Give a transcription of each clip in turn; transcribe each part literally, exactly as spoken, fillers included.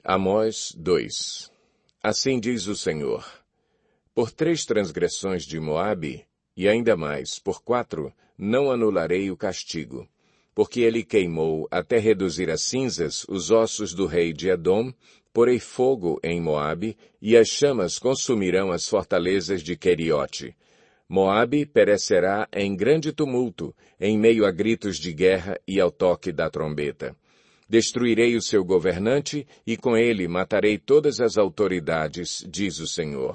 Amós dois. Assim diz o Senhor: por três transgressões de Moabe, e ainda mais, por quatro, não anularei o castigo, porque ele queimou até reduzir a cinzas os ossos do rei de Edom, porei fogo em Moabe, e as chamas consumirão as fortalezas de Queriote. Moabe perecerá em grande tumulto, em meio a gritos de guerra e ao toque da trombeta. Destruirei o seu governante, e com ele matarei todas as autoridades, diz o Senhor.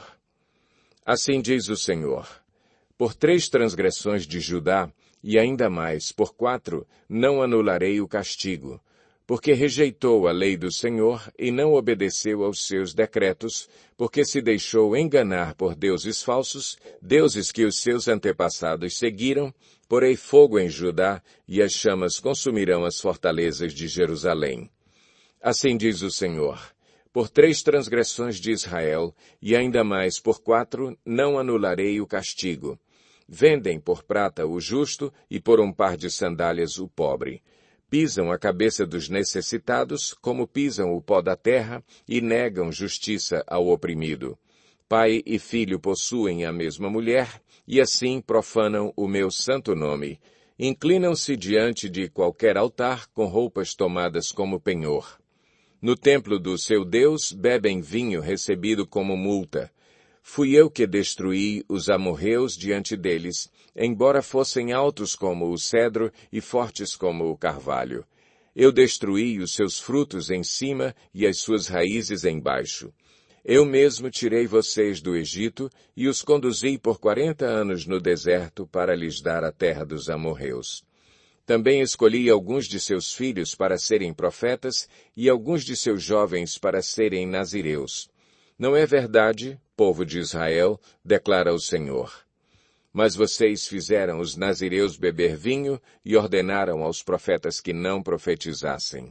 Assim diz o Senhor: por três transgressões de Judá, e ainda mais, por quatro, não anularei o castigo, porque rejeitou a lei do Senhor e não obedeceu aos seus decretos, porque se deixou enganar por deuses falsos, deuses que os seus antepassados seguiram, porei fogo em Judá, e as chamas consumirão as fortalezas de Jerusalém. Assim diz o Senhor: por três transgressões de Israel, e ainda mais por quatro, não anularei o castigo. Vendem por prata o justo, e por um par de sandálias o pobre. Pisam a cabeça dos necessitados, como pisam o pó da terra, e negam justiça ao oprimido. Pai e filho possuem a mesma mulher, e assim profanam o meu santo nome. Inclinam-se diante de qualquer altar com roupas tomadas como penhor. No templo do seu Deus bebem vinho recebido como multa. Fui eu que destruí os amorreus diante deles, embora fossem altos como o cedro e fortes como o carvalho. Eu destruí os seus frutos em cima e as suas raízes embaixo. Eu mesmo tirei vocês do Egito e os conduzi por quarenta anos no deserto para lhes dar a terra dos amorreus. Também escolhi alguns de seus filhos para serem profetas e alguns de seus jovens para serem nazireus. Não é verdade, povo de Israel, declara o Senhor. Mas vocês fizeram os nazireus beber vinho e ordenaram aos profetas que não profetizassem.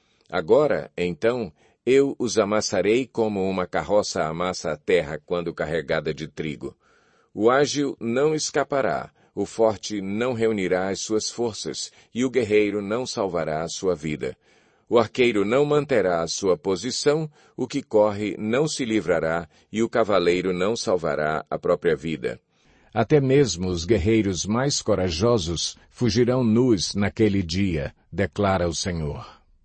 Agora, então, eu os amassarei como uma carroça amassa a terra quando carregada de trigo. O ágil não escapará, o forte não reunirá as suas forças, e o guerreiro não salvará a sua vida. O arqueiro não manterá a sua posição, o que corre não se livrará, e o cavaleiro não salvará a própria vida. Até mesmo os guerreiros mais corajosos fugirão nus naquele dia, declara o Senhor.